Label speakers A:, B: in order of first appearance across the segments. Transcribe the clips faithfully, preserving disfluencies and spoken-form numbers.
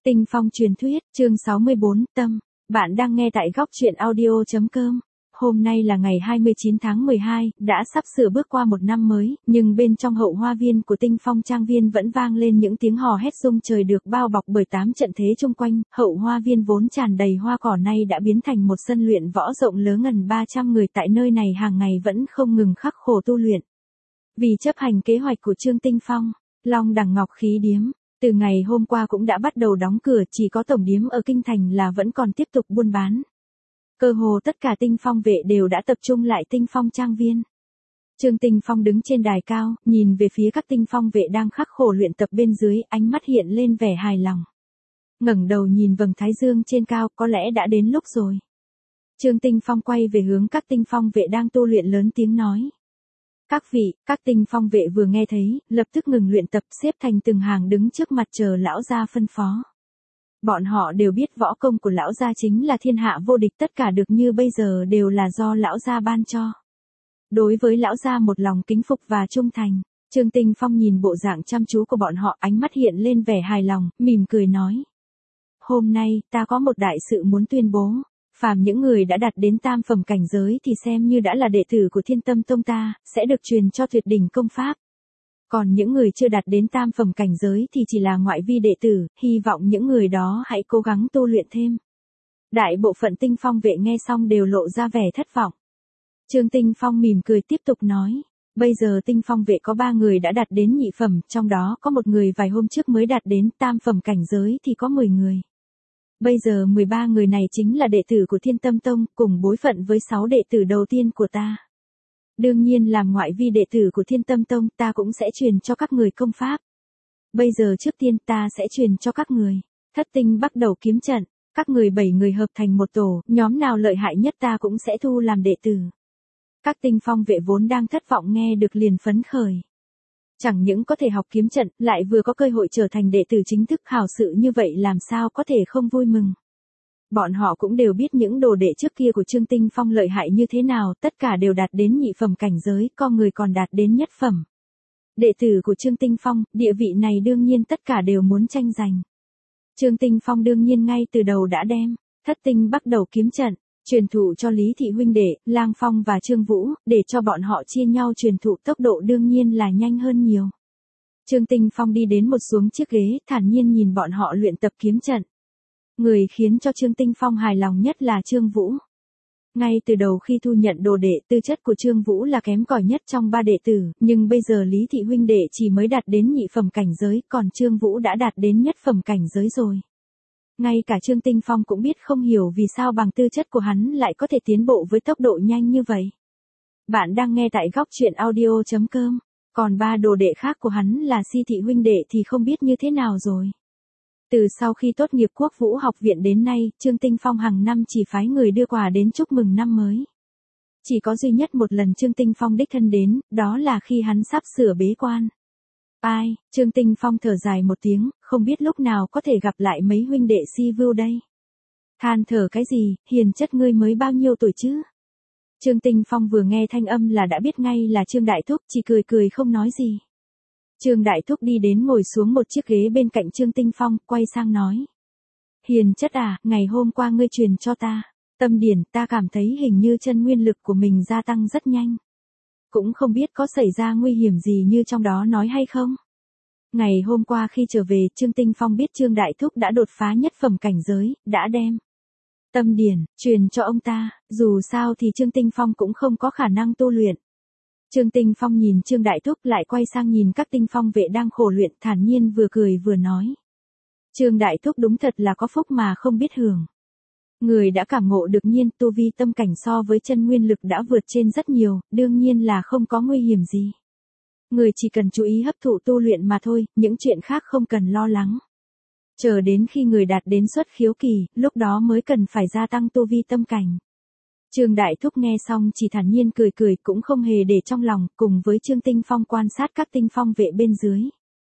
A: Tinh phong truyền thuyết, chương sáu mươi bốn, tâm. Bạn đang nghe tại góc truyện audio chấm com. Hôm nay là ngày hai mươi chín tháng mười hai, đã sắp sửa bước qua một năm mới, nhưng bên trong hậu hoa viên của Tinh Phong Trang Viên vẫn vang lên những tiếng hò hét rung trời được bao bọc bởi tám trận thế chung quanh. Hậu hoa viên vốn tràn đầy hoa cỏ nay đã biến thành một sân luyện võ rộng lớn, gần ba trăm người tại nơi này hàng ngày vẫn không ngừng khắc khổ tu luyện. Vì chấp hành kế hoạch của Trương Tinh Phong, Long Đằng Ngọc Khí Điếm từ ngày hôm qua cũng đã bắt đầu đóng cửa, chỉ có tổng điếm ở Kinh Thành là vẫn còn tiếp tục buôn bán. Cơ hồ tất cả Tinh Phong vệ đều đã tập trung lại Tinh Phong Trang Viên. Trương Tinh Phong đứng trên đài cao, nhìn về phía các Tinh Phong vệ đang khắc khổ luyện tập bên dưới, ánh mắt hiện lên vẻ hài lòng. Ngẩng đầu nhìn vầng thái dương trên cao, có lẽ đã đến lúc rồi. Trương Tinh Phong quay về hướng các Tinh Phong vệ đang tu luyện, lớn tiếng nói: "Các vị." Các Tinh Phong vệ vừa nghe thấy, lập tức ngừng luyện tập, xếp thành từng hàng đứng trước mặt chờ lão gia phân phó. Bọn họ đều biết võ công của lão gia chính là thiên hạ vô địch, tất cả được như bây giờ đều là do lão gia ban cho. Đối với lão gia một lòng kính phục và trung thành, Trương Tinh Phong nhìn bộ dạng chăm chú của bọn họ, ánh mắt hiện lên vẻ hài lòng, mỉm cười nói: "Hôm nay, ta có một đại sự muốn tuyên bố. Phàm những người đã đạt đến tam phẩm cảnh giới thì xem như đã là đệ tử của Thiên Tâm Tông ta, sẽ được truyền cho tuyệt đỉnh công pháp. Còn những người chưa đạt đến tam phẩm cảnh giới thì chỉ là ngoại vi đệ tử, hy vọng những người đó hãy cố gắng tu luyện thêm." Đại bộ phận Tinh Phong vệ nghe xong đều lộ ra vẻ thất vọng. Trương Tinh Phong mỉm cười tiếp tục nói: "Bây giờ Tinh Phong vệ có ba người đã đạt đến nhị phẩm, trong đó có một người vài hôm trước mới đạt đến tam phẩm cảnh giới thì có mười người. Bây giờ mười ba người này chính là đệ tử của Thiên Tâm Tông, cùng bối phận với sáu đệ tử đầu tiên của ta. Đương nhiên làm ngoại vi đệ tử của Thiên Tâm Tông, ta cũng sẽ truyền cho các người công pháp. Bây giờ trước tiên ta sẽ truyền cho các người Thất Tinh Bắt Đầu Kiếm Trận, các người bảy người hợp thành một tổ, nhóm nào lợi hại nhất ta cũng sẽ thu làm đệ tử." Các Tinh Phong vệ vốn đang thất vọng nghe được liền phấn khởi. Chẳng những có thể học kiếm trận, lại vừa có cơ hội trở thành đệ tử chính thức, hảo sự như vậy làm sao có thể không vui mừng. Bọn họ cũng đều biết những đồ đệ trước kia của Trương Tinh Phong lợi hại như thế nào, tất cả đều đạt đến nhị phẩm cảnh giới, có người còn đạt đến nhất phẩm. Đệ tử của Trương Tinh Phong, địa vị này đương nhiên tất cả đều muốn tranh giành. Trương Tinh Phong đương nhiên ngay từ đầu đã đem Thất Tinh Bắt Đầu Kiếm Trận truyền thụ cho Lý Thị huynh đệ, Lang Phong và Trương Vũ, để cho bọn họ chia nhau truyền thụ, tốc độ đương nhiên là nhanh hơn nhiều. Trương Tinh Phong đi đến một xuống chiếc ghế, thản nhiên nhìn bọn họ luyện tập kiếm trận. Người khiến cho Trương Tinh Phong hài lòng nhất là Trương Vũ. Ngay từ đầu khi thu nhận đồ đệ, tư chất của Trương Vũ là kém cỏi nhất trong ba đệ tử, nhưng bây giờ Lý Thị huynh đệ chỉ mới đạt đến nhị phẩm cảnh giới, còn Trương Vũ đã đạt đến nhất phẩm cảnh giới rồi. Ngay cả Trương Tinh Phong cũng biết không hiểu vì sao bằng tư chất của hắn lại có thể tiến bộ với tốc độ nhanh như vậy. Bạn đang nghe tại góc truyện audio chấm com. Còn ba đồ đệ khác của hắn là Si Thị huynh đệ thì không biết như thế nào rồi. Từ sau khi tốt nghiệp Quốc Vũ học viện đến nay, Trương Tinh Phong hàng năm chỉ phái người đưa quà đến chúc mừng năm mới. Chỉ có duy nhất một lần Trương Tinh Phong đích thân đến, đó là khi hắn sắp sửa bế quan. Ai, Trương Tinh Phong thở dài một tiếng, không biết lúc nào có thể gặp lại mấy huynh đệ Si Vưu đây. Than thở cái gì, hiền chất ngươi mới bao nhiêu tuổi chứ? Trương Tinh Phong vừa nghe thanh âm là đã biết ngay là Trương Đại Thúc, chỉ cười cười không nói gì. Trương Đại Thúc đi đến ngồi xuống một chiếc ghế bên cạnh Trương Tinh Phong, quay sang nói: "Hiền chất à, ngày hôm qua ngươi truyền cho ta tâm điển, ta cảm thấy hình như chân nguyên lực của mình gia tăng rất nhanh. Cũng không biết có xảy ra nguy hiểm gì như trong đó nói hay không?" Ngày hôm qua khi trở về, Trương Tinh Phong biết Trương Đại Thúc đã đột phá nhất phẩm cảnh giới, đã đem tâm điển truyền cho ông ta, dù sao thì Trương Tinh Phong cũng không có khả năng tu luyện. Trương Tinh Phong nhìn Trương Đại Thúc lại quay sang nhìn các Tinh Phong vệ đang khổ luyện, thản nhiên vừa cười vừa nói: "Trương Đại Thúc đúng thật là có phúc mà không biết hưởng. Người đã cảm ngộ được nhiên tu vi tâm cảnh so với chân nguyên lực đã vượt trên rất nhiều, đương nhiên là không có nguy hiểm gì. Người chỉ cần chú ý hấp thụ tu luyện mà thôi, những chuyện khác không cần lo lắng. Chờ đến khi người đạt đến xuất khiếu kỳ, lúc đó mới cần phải gia tăng tu vi tâm cảnh." Trương Đại Thúc nghe xong chỉ thản nhiên cười cười, cũng không hề để trong lòng, cùng với Trương Tinh Phong quan sát các Tinh Phong vệ bên dưới.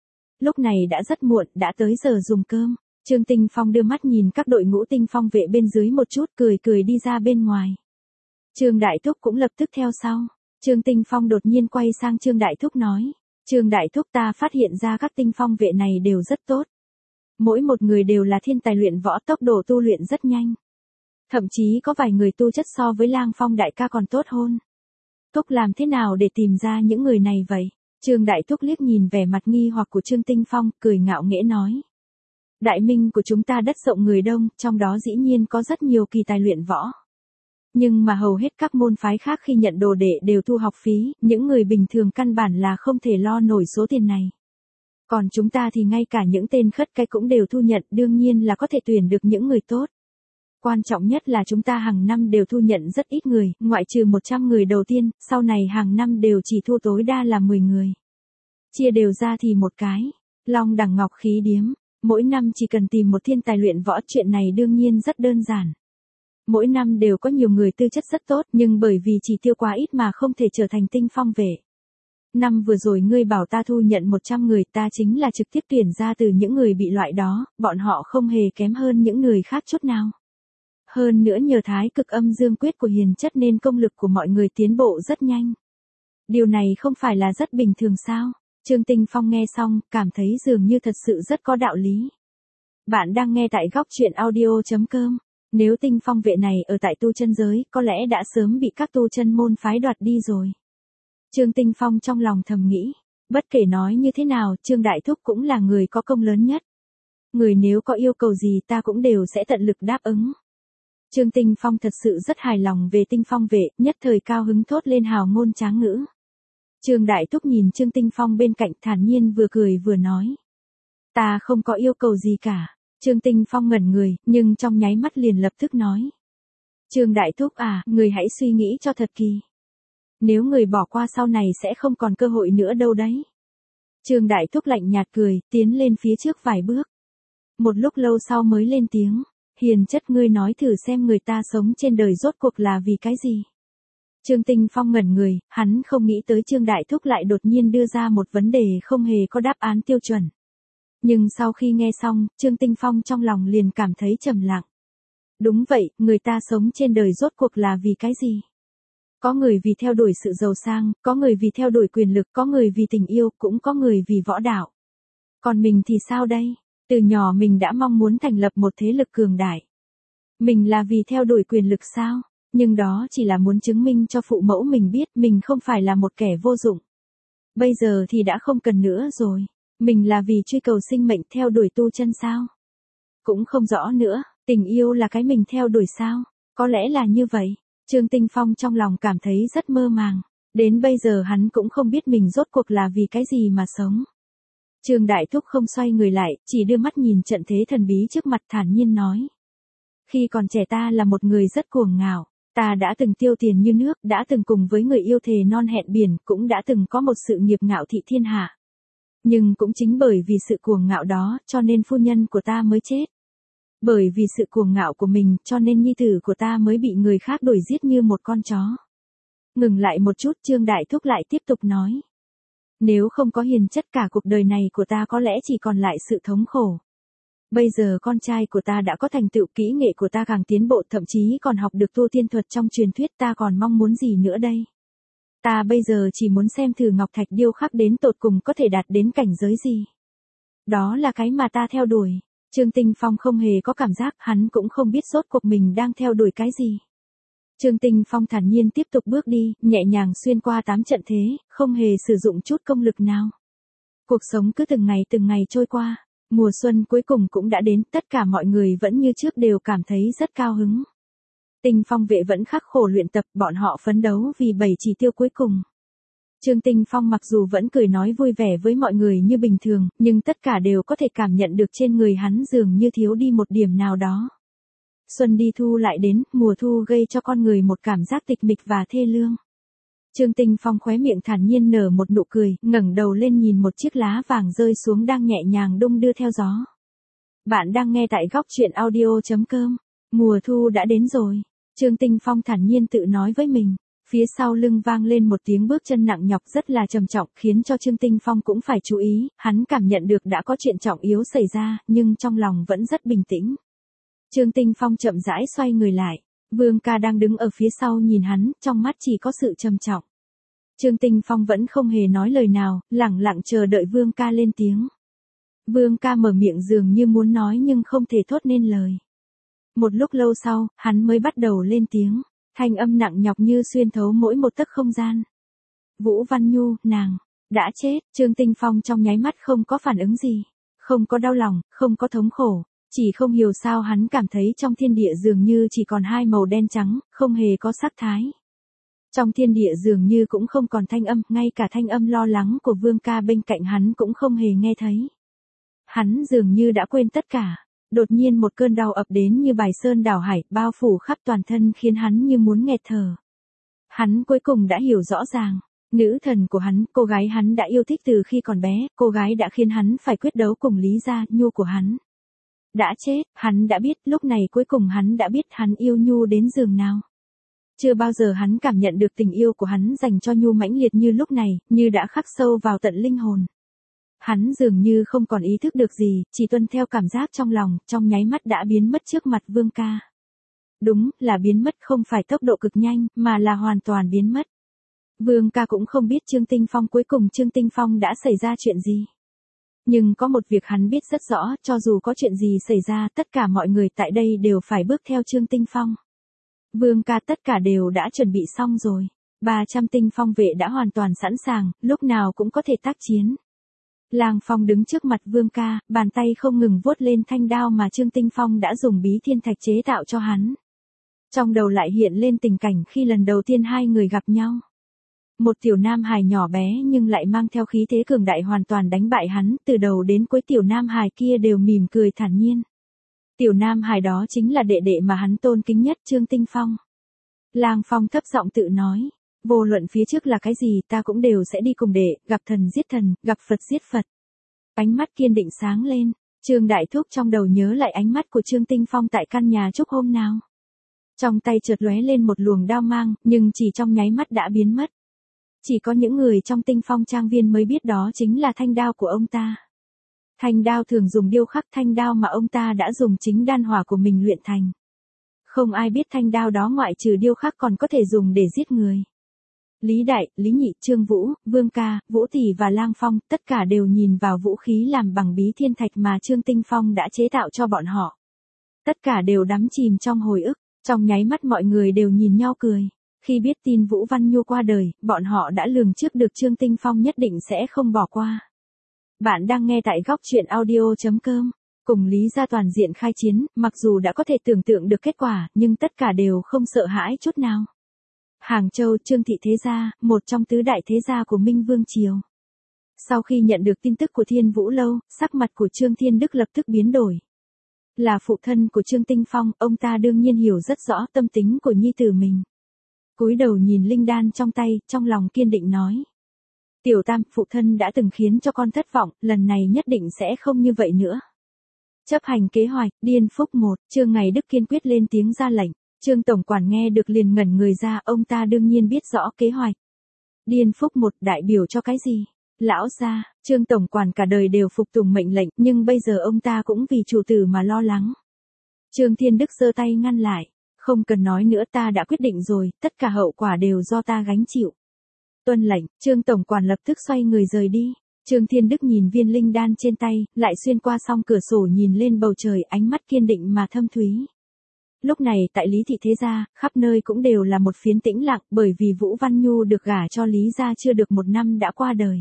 A: Lúc này đã rất muộn, đã tới giờ dùng cơm. Trương Tinh Phong đưa mắt nhìn các đội ngũ Tinh Phong vệ bên dưới một chút, cười cười đi ra bên ngoài. Trương Đại Thúc cũng lập tức theo sau. Trương Tinh Phong đột nhiên quay sang Trương Đại Thúc nói: "Trương Đại Thúc, ta phát hiện ra các Tinh Phong vệ này đều rất tốt. Mỗi một người đều là thiên tài luyện võ, tốc độ tu luyện rất nhanh. Thậm chí có vài người tu chất so với Lang Phong đại ca còn tốt hơn. Thúc làm thế nào để tìm ra những người này vậy? Trương Đại Thúc liếc nhìn vẻ mặt nghi hoặc của Trương Tinh Phong, cười ngạo nghễ nói. Đại Minh của chúng ta đất rộng người đông, trong đó dĩ nhiên có rất nhiều kỳ tài luyện võ. Nhưng mà hầu hết các môn phái khác khi nhận đồ đệ đều thu học phí, những người bình thường căn bản là không thể lo nổi số tiền này. Còn chúng ta thì ngay cả những tên khất cái cũng đều thu nhận, đương nhiên là có thể tuyển được những người tốt. Quan trọng nhất là chúng ta hàng năm đều thu nhận rất ít người, ngoại trừ một trăm người đầu tiên, sau này hàng năm đều chỉ thu tối đa là mười người. Chia đều ra thì một cái, Long Đằng Ngọc Khí Điếm, mỗi năm chỉ cần tìm một thiên tài luyện võ, chuyện này đương nhiên rất đơn giản. Mỗi năm đều có nhiều người tư chất rất tốt, nhưng bởi vì chỉ tiêu quá ít mà không thể trở thành tinh phong vệ. Năm vừa rồi ngươi bảo ta thu nhận một trăm người, ta chính là trực tiếp tuyển ra từ những người bị loại đó, bọn họ không hề kém hơn những người khác chút nào. Hơn nữa nhờ thái cực âm dương quyết của hiền chất nên công lực của mọi người tiến bộ rất nhanh. Điều này không phải là rất bình thường sao? Trương Tinh Phong nghe xong, cảm thấy dường như thật sự rất có đạo lý. Bạn đang nghe tại góc truyện audio chấm com. Nếu tinh phong vệ này ở tại tu chân giới, có lẽ đã sớm bị các tu chân môn phái đoạt đi rồi. Trương Tinh Phong trong lòng thầm nghĩ, bất kể nói như thế nào, Trương Đại Thúc cũng là người có công lớn nhất. Người nếu có yêu cầu gì ta cũng đều sẽ tận lực đáp ứng. Trương Tinh Phong thật sự rất hài lòng về tinh phong vệ, nhất thời cao hứng thốt lên hào ngôn tráng ngữ. Trương Đại Thúc nhìn Trương Tinh Phong bên cạnh thản nhiên vừa cười vừa nói. Ta không có yêu cầu gì cả. Trương Tinh Phong ngẩn người, nhưng trong nháy mắt liền lập tức nói. Trương Đại Thúc à, người hãy suy nghĩ cho thật kỳ. Nếu người bỏ qua sau này sẽ không còn cơ hội nữa đâu đấy. Trương Đại Thúc lạnh nhạt cười, tiến lên phía trước vài bước. Một lúc lâu sau mới lên tiếng. Hiền chất, ngươi nói thử xem người ta sống trên đời rốt cuộc là vì cái gì. Trương Tinh Phong ngẩn người, hắn không nghĩ tới Trương Đại Thúc lại đột nhiên đưa ra một vấn đề không hề có đáp án tiêu chuẩn. Nhưng sau khi nghe xong, Trương Tinh Phong trong lòng liền cảm thấy trầm lặng. Đúng vậy, người ta sống trên đời rốt cuộc là vì cái gì? Có người vì theo đuổi sự giàu sang, có người vì theo đuổi quyền lực, có người vì tình yêu, cũng có người vì võ đạo. Còn mình thì sao đây? Từ nhỏ mình đã mong muốn thành lập một thế lực cường đại. Mình là vì theo đuổi quyền lực sao? Nhưng đó chỉ là muốn chứng minh cho phụ mẫu mình biết mình không phải là một kẻ vô dụng. Bây giờ thì đã không cần nữa rồi. Mình là vì truy cầu sinh mệnh, theo đuổi tu chân sao? Cũng không rõ nữa, tình yêu là cái mình theo đuổi sao? Có lẽ là như vậy. Trương Tinh Phong trong lòng cảm thấy rất mơ màng. Đến bây giờ hắn cũng không biết mình rốt cuộc là vì cái gì mà sống. Trương Đại Thúc không xoay người lại, chỉ đưa mắt nhìn trận thế thần bí trước mặt thản nhiên nói. Khi còn trẻ ta là một người rất cuồng ngạo. Ta đã từng tiêu tiền như nước, đã từng cùng với người yêu thề non hẹn biển, cũng đã từng có một sự nghiệp ngạo thị thiên hạ. Nhưng cũng chính bởi vì sự cuồng ngạo đó, cho nên phu nhân của ta mới chết. Bởi vì sự cuồng ngạo của mình, cho nên nhi tử của ta mới bị người khác đuổi giết như một con chó. Ngừng lại một chút, Trương Đại Thúc lại tiếp tục nói. Nếu không có hiền chất, cả cuộc đời này của ta có lẽ chỉ còn lại sự thống khổ. Bây giờ con trai của ta đã có thành tựu, kỹ nghệ của ta càng tiến bộ, thậm chí còn học được tu tiên thuật trong truyền thuyết, ta còn mong muốn gì nữa đây? Ta bây giờ chỉ muốn xem thử ngọc thạch điêu khắc đến tột cùng có thể đạt đến cảnh giới gì. Đó là cái mà ta theo đuổi. Trương Tinh Phong không hề có cảm giác, hắn cũng không biết rốt cuộc mình đang theo đuổi cái gì. Trương Tinh Phong thản nhiên tiếp tục bước đi, nhẹ nhàng xuyên qua tám trận thế, không hề sử dụng chút công lực nào. Cuộc sống cứ từng ngày từng ngày trôi qua. Mùa xuân cuối cùng cũng đã đến, tất cả mọi người vẫn như trước đều cảm thấy rất cao hứng. Tinh phong vệ vẫn khắc khổ luyện tập, bọn họ phấn đấu vì bảy chỉ tiêu cuối cùng. Trương Tinh Phong mặc dù vẫn cười nói vui vẻ với mọi người như bình thường, nhưng tất cả đều có thể cảm nhận được trên người hắn dường như thiếu đi một điểm nào đó. Xuân đi thu lại đến, mùa thu gây cho con người một cảm giác tịch mịch và thê lương. Trương Tinh Phong khóe miệng thản nhiên nở một nụ cười, ngẩng đầu lên nhìn một chiếc lá vàng rơi xuống đang nhẹ nhàng đung đưa theo gió. Bạn đang nghe tại góc truyện audio chấm com. Mùa thu đã đến rồi. Trương Tinh Phong thản nhiên tự nói với mình. Phía sau lưng vang lên một tiếng bước chân nặng nhọc rất là trầm trọng, khiến cho Trương Tinh Phong cũng phải chú ý. Hắn cảm nhận được đã có chuyện trọng yếu xảy ra, nhưng trong lòng vẫn rất bình tĩnh. Trương Tinh Phong chậm rãi xoay người lại. Vương ca đang đứng ở phía sau nhìn hắn, trong mắt chỉ có sự trầm trọng. Trương Tinh Phong vẫn không hề nói lời nào, lẳng lặng chờ đợi Vương ca lên tiếng. Vương ca mở miệng dường như muốn nói nhưng không thể thốt nên lời. Một lúc lâu sau, hắn mới bắt đầu lên tiếng, thanh âm nặng nhọc như xuyên thấu mỗi một tấc không gian. Vũ Văn Nhu, nàng, đã chết. Trương Tinh Phong trong nháy mắt không có phản ứng gì. Không có đau lòng, không có thống khổ. Chỉ không hiểu sao hắn cảm thấy trong thiên địa dường như chỉ còn hai màu đen trắng, không hề có sắc thái. Trong thiên địa dường như cũng không còn thanh âm, ngay cả thanh âm lo lắng của Vương ca bên cạnh hắn cũng không hề nghe thấy. Hắn dường như đã quên tất cả. Đột nhiên một cơn đau ập đến như bài sơn đảo hải, bao phủ khắp toàn thân khiến hắn như muốn nghẹt thở. Hắn cuối cùng đã hiểu rõ ràng. Nữ thần của hắn, cô gái hắn đã yêu thích từ khi còn bé, cô gái đã khiến hắn phải quyết đấu cùng Lý Gia, Nhu của hắn. Đã chết, hắn đã biết, lúc này cuối cùng hắn đã biết hắn yêu Nhu đến giường nào. Chưa bao giờ hắn cảm nhận được tình yêu của hắn dành cho Nhu mãnh liệt như lúc này, như đã khắc sâu vào tận linh hồn. Hắn dường như không còn ý thức được gì, chỉ tuân theo cảm giác trong lòng, trong nháy mắt đã biến mất trước mặt Vương ca. Đúng, là biến mất không phải tốc độ cực nhanh, mà là hoàn toàn biến mất. Vương ca cũng không biết Trương Tinh Phong cuối cùng Trương Tinh Phong đã xảy ra chuyện gì. Nhưng có một việc hắn biết rất rõ, cho dù có chuyện gì xảy ra, tất cả mọi người tại đây đều phải bước theo Trương Tinh Phong. Vương ca tất cả đều đã chuẩn bị xong rồi. ba trăm tinh phong vệ đã hoàn toàn sẵn sàng, lúc nào cũng có thể tác chiến. Lang Phong đứng trước mặt Vương ca, bàn tay không ngừng vuốt lên thanh đao mà Trương Tinh Phong đã dùng bí thiên thạch chế tạo cho hắn. Trong đầu lại hiện lên tình cảnh khi lần đầu tiên hai người gặp nhau. Một tiểu nam hài nhỏ bé nhưng lại mang theo khí thế cường đại hoàn toàn đánh bại hắn, từ đầu đến cuối tiểu nam hài kia đều mỉm cười thản nhiên. Tiểu nam hài đó chính là đệ đệ mà hắn tôn kính nhất, Trương Tinh Phong. Lang Phong thấp giọng tự nói, vô luận phía trước là cái gì ta cũng đều sẽ đi cùng đệ, gặp thần giết thần, gặp Phật giết Phật. Ánh mắt kiên định sáng lên, Trương Đại Thúc trong đầu nhớ lại ánh mắt của Trương Tinh Phong tại căn nhà trúc hôm nào. Trong tay chợt lóe lên một luồng đao mang, nhưng chỉ trong nháy mắt đã biến mất. Chỉ có những người trong Tinh Phong trang viên mới biết đó chính là thanh đao của ông ta. Thanh đao thường dùng điêu khắc, thanh đao mà ông ta đã dùng chính đan hỏa của mình luyện thành. Không ai biết thanh đao đó ngoại trừ điêu khắc còn có thể dùng để giết người. Lý Đại, Lý Nhị, Trương Vũ, Vương ca, Vũ Tỷ và Lang Phong, tất cả đều nhìn vào vũ khí làm bằng bí thiên thạch mà Trương Tinh Phong đã chế tạo cho bọn họ. Tất cả đều đắm chìm trong hồi ức, trong nháy mắt mọi người đều nhìn nhau cười. Khi biết tin Vũ Văn Nhu qua đời, bọn họ đã lường trước được Trương Tinh Phong nhất định sẽ không bỏ qua. Bạn đang nghe tại góc truyện audio chấm com. Cùng Lý Gia toàn diện khai chiến, mặc dù đã có thể tưởng tượng được kết quả, nhưng tất cả đều không sợ hãi chút nào. Hàng Châu, Trương Thị Thế Gia, một trong tứ đại thế gia của Minh Vương Triều. Sau khi nhận được tin tức của Thiên Vũ Lâu, sắc mặt của Trương Thiên Đức lập tức biến đổi. Là phụ thân của Trương Tinh Phong, ông ta đương nhiên hiểu rất rõ tâm tính của nhi tử mình. Cúi đầu nhìn linh đan trong tay, trong lòng kiên định nói. Tiểu Tam, phụ thân đã từng khiến cho con thất vọng, lần này nhất định sẽ không như vậy nữa. Chấp hành kế hoạch, Điên Phúc một, Trương Ngày Đức kiên quyết lên tiếng ra lệnh. Trương Tổng Quản nghe được liền ngẩn người ra, ông ta đương nhiên biết rõ kế hoạch. Điên Phúc một đại biểu cho cái gì? Lão gia, Trương Tổng Quản cả đời đều phục tùng mệnh lệnh, nhưng bây giờ ông ta cũng vì chủ tử mà lo lắng. Trương Thiên Đức giơ tay ngăn lại. Không cần nói nữa, ta đã quyết định rồi, tất cả hậu quả đều do ta gánh chịu. Tuân lệnh, Trương Tổng Quản lập tức xoay người rời đi. Trương Thiên Đức nhìn viên linh đan trên tay, lại xuyên qua song cửa sổ nhìn lên bầu trời, ánh mắt kiên định mà thâm thúy. Lúc này tại Lý Thị Thế Gia, khắp nơi cũng đều là một phiến tĩnh lặng, bởi vì Vũ Văn Nhu được gả cho Lý Gia chưa được một năm đã qua đời.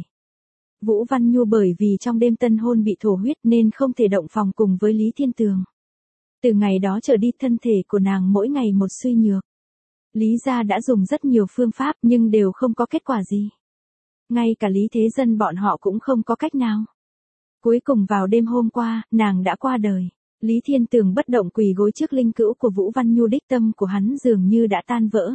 A: Vũ Văn Nhu bởi vì trong đêm tân hôn bị thổ huyết nên không thể động phòng cùng với Lý Thiên Tường. Từ ngày đó trở đi thân thể của nàng mỗi ngày một suy nhược. Lý Gia đã dùng rất nhiều phương pháp nhưng đều không có kết quả gì. Ngay cả Lý Thế Dân bọn họ cũng không có cách nào. Cuối cùng vào đêm hôm qua, nàng đã qua đời. Lý Thiên Tường bất động quỳ gối trước linh cữu của Vũ Văn Nhu, đích tâm của hắn dường như đã tan vỡ.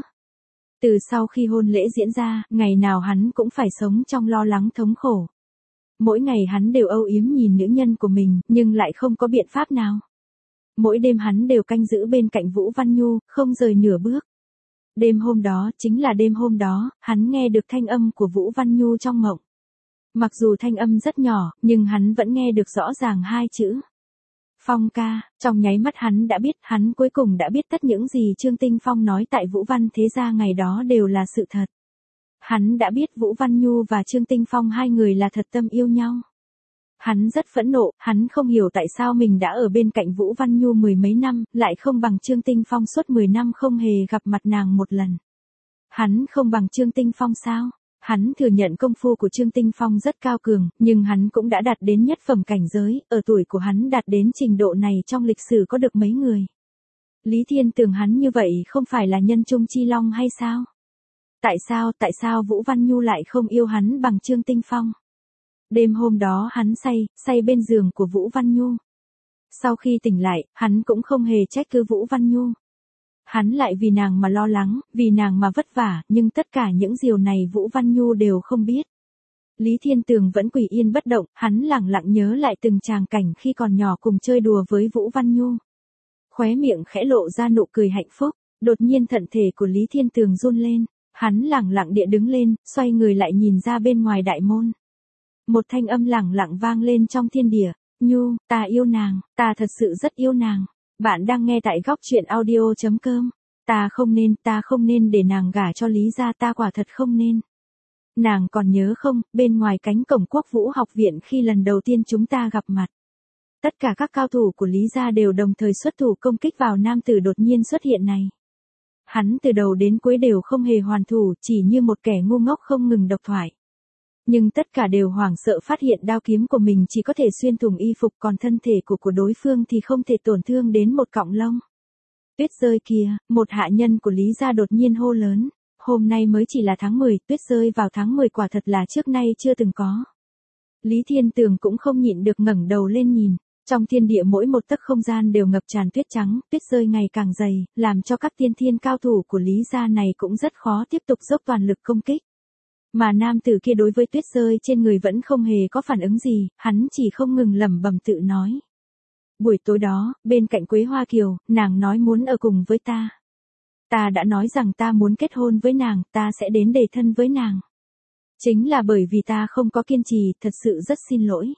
A: Từ sau khi hôn lễ diễn ra, ngày nào hắn cũng phải sống trong lo lắng thống khổ. Mỗi ngày hắn đều âu yếm nhìn nữ nhân của mình, nhưng lại không có biện pháp nào. Mỗi đêm hắn đều canh giữ bên cạnh Vũ Văn Nhu, không rời nửa bước. Đêm hôm đó, chính là đêm hôm đó, hắn nghe được thanh âm của Vũ Văn Nhu trong mộng. Mặc dù thanh âm rất nhỏ, nhưng hắn vẫn nghe được rõ ràng hai chữ. Phong ca, trong nháy mắt hắn đã biết, hắn cuối cùng đã biết tất những gì Trương Tinh Phong nói tại Vũ Văn Thế Gia ngày đó đều là sự thật. Hắn đã biết Vũ Văn Nhu và Trương Tinh Phong hai người là thật tâm yêu nhau. Hắn rất phẫn nộ, hắn không hiểu tại sao mình đã ở bên cạnh Vũ Văn Nhu mười mấy năm, lại không bằng Trương Tinh Phong suốt mười năm không hề gặp mặt nàng một lần. Hắn không bằng Trương Tinh Phong sao? Hắn thừa nhận công phu của Trương Tinh Phong rất cao cường, nhưng hắn cũng đã đạt đến nhất phẩm cảnh giới, ở tuổi của hắn đạt đến trình độ này trong lịch sử có được mấy người. Lý Thiên Tường hắn như vậy không phải là nhân trung chi long hay sao? Tại sao, tại sao Vũ Văn Nhu lại không yêu hắn bằng Trương Tinh Phong? Đêm hôm đó hắn say, say bên giường của Vũ Văn Nhu. Sau khi tỉnh lại, hắn cũng không hề trách cứ Vũ Văn Nhu. Hắn lại vì nàng mà lo lắng, vì nàng mà vất vả, nhưng tất cả những điều này Vũ Văn Nhu đều không biết. Lý Thiên Tường vẫn quỳ yên bất động, hắn lẳng lặng nhớ lại từng tràng cảnh khi còn nhỏ cùng chơi đùa với Vũ Văn Nhu. Khóe miệng khẽ lộ ra nụ cười hạnh phúc, đột nhiên thận thể của Lý Thiên Tường run lên, hắn lẳng lặng địa đứng lên, xoay người lại nhìn ra bên ngoài đại môn. Một thanh âm lẳng lặng vang lên trong thiên địa, Nhu, ta yêu nàng, ta thật sự rất yêu nàng. Bạn đang nghe tại góc truyện audio chấm com. Ta không nên, ta không nên để nàng gả cho Lý gia, ta quả thật không nên. Nàng còn nhớ không, bên ngoài cánh cổng Quốc Vũ học viện khi lần đầu tiên chúng ta gặp mặt. Tất cả các cao thủ của Lý gia đều đồng thời xuất thủ công kích vào nam tử đột nhiên xuất hiện này. Hắn từ đầu đến cuối đều không hề hoàn thủ, chỉ như một kẻ ngu ngốc không ngừng độc thoại. Nhưng tất cả đều hoảng sợ phát hiện đao kiếm của mình chỉ có thể xuyên thủng y phục, còn thân thể của của đối phương thì không thể tổn thương đến một cọng lông. Tuyết rơi kìa, một hạ nhân của Lý gia đột nhiên hô lớn, hôm nay mới chỉ là tháng mười, tuyết rơi vào tháng mười quả thật là trước nay chưa từng có. Lý Thiên Tường cũng không nhịn được ngẩng đầu lên nhìn, trong thiên địa mỗi một tấc không gian đều ngập tràn tuyết trắng, tuyết rơi ngày càng dày, làm cho các tiên thiên cao thủ của Lý gia này cũng rất khó tiếp tục dốc toàn lực công kích. Mà nam tử kia đối với tuyết rơi trên người vẫn không hề có phản ứng gì, hắn chỉ không ngừng lẩm bẩm tự nói. Buổi tối đó, bên cạnh Quế Hoa Kiều, nàng nói muốn ở cùng với ta. Ta đã nói rằng ta muốn kết hôn với nàng, ta sẽ đến đề thân với nàng. Chính là bởi vì ta không có kiên trì, thật sự rất xin lỗi.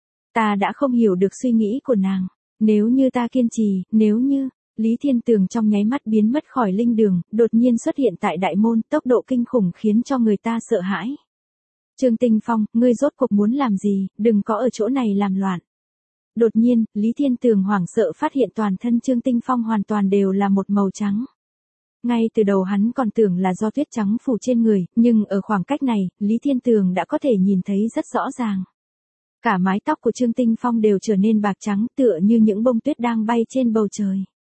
A: Ta đã không hiểu được suy nghĩ của nàng. Nếu như ta kiên trì, nếu như... Lý Thiên Tường trong nháy mắt biến mất khỏi linh đường, đột nhiên xuất hiện tại đại môn, tốc độ kinh khủng khiến cho người ta sợ hãi. Trương Tinh Phong, ngươi rốt cuộc muốn làm gì, đừng có ở chỗ này làm loạn. Đột nhiên, Lý Thiên Tường hoảng sợ phát hiện toàn thân Trương Tinh Phong hoàn toàn đều là một màu trắng. Ngay từ đầu hắn còn tưởng là do tuyết trắng phủ trên người, nhưng ở khoảng cách này, Lý Thiên Tường đã có thể nhìn thấy rất rõ ràng. Cả mái tóc của Trương Tinh Phong đều trở nên bạc trắng, tựa như những bông tuyết đang bay trên bầu trời.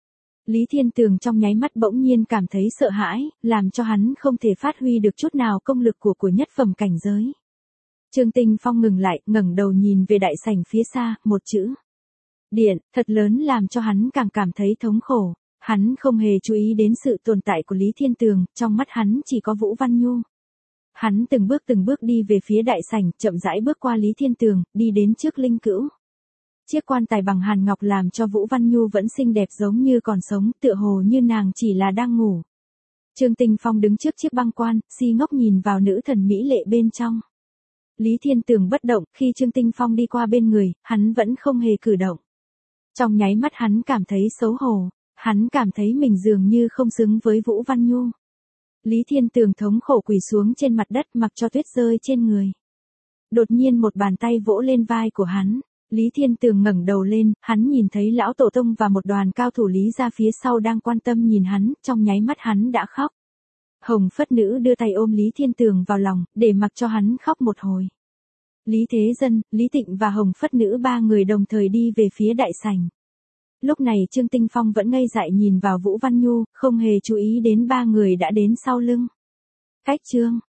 A: Lý Thiên Tường trong nháy mắt bỗng nhiên cảm thấy sợ hãi, làm cho hắn không thể phát huy được chút nào công lực của của nhất phẩm cảnh giới. Trương Tinh Phong ngừng lại, ngẩng đầu nhìn về đại sảnh phía xa, một chữ. Điện, thật lớn làm cho hắn càng cảm thấy thống khổ. Hắn không hề chú ý đến sự tồn tại của Lý Thiên Tường, trong mắt hắn chỉ có Vũ Văn Nhu. Hắn từng bước từng bước đi về phía đại sảnh, chậm rãi bước qua Lý Thiên Tường, đi đến trước linh cữu. Chiếc quan tài bằng hàn ngọc làm cho Vũ Văn Nhu vẫn xinh đẹp giống như còn sống, tựa hồ như nàng chỉ là đang ngủ. Trương Tinh Phong đứng trước chiếc băng quan, si ngốc nhìn vào nữ thần mỹ lệ bên trong. Lý Thiên Tường bất động, khi Trương Tinh Phong đi qua bên người, hắn vẫn không hề cử động. Trong nháy mắt hắn cảm thấy xấu hổ, hắn cảm thấy mình dường như không xứng với Vũ Văn Nhu. Lý Thiên Tường thống khổ quỳ xuống trên mặt đất mặc cho tuyết rơi trên người. Đột nhiên một bàn tay vỗ lên vai của hắn. Lý Thiên Tường ngẩng đầu lên, hắn nhìn thấy lão tổ tông và một đoàn cao thủ Lý gia phía sau đang quan tâm nhìn hắn, trong nháy mắt hắn đã khóc. Hồng Phất Nữ đưa tay ôm Lý Thiên Tường vào lòng, để mặc cho hắn khóc một hồi. Lý Thế Dân, Lý Tịnh và Hồng Phất Nữ ba người đồng thời đi về phía đại sảnh. Lúc này Trương Tinh Phong vẫn ngây dại nhìn vào Vũ Văn Nhu, không hề chú ý đến ba người đã đến sau lưng. Cách Trương,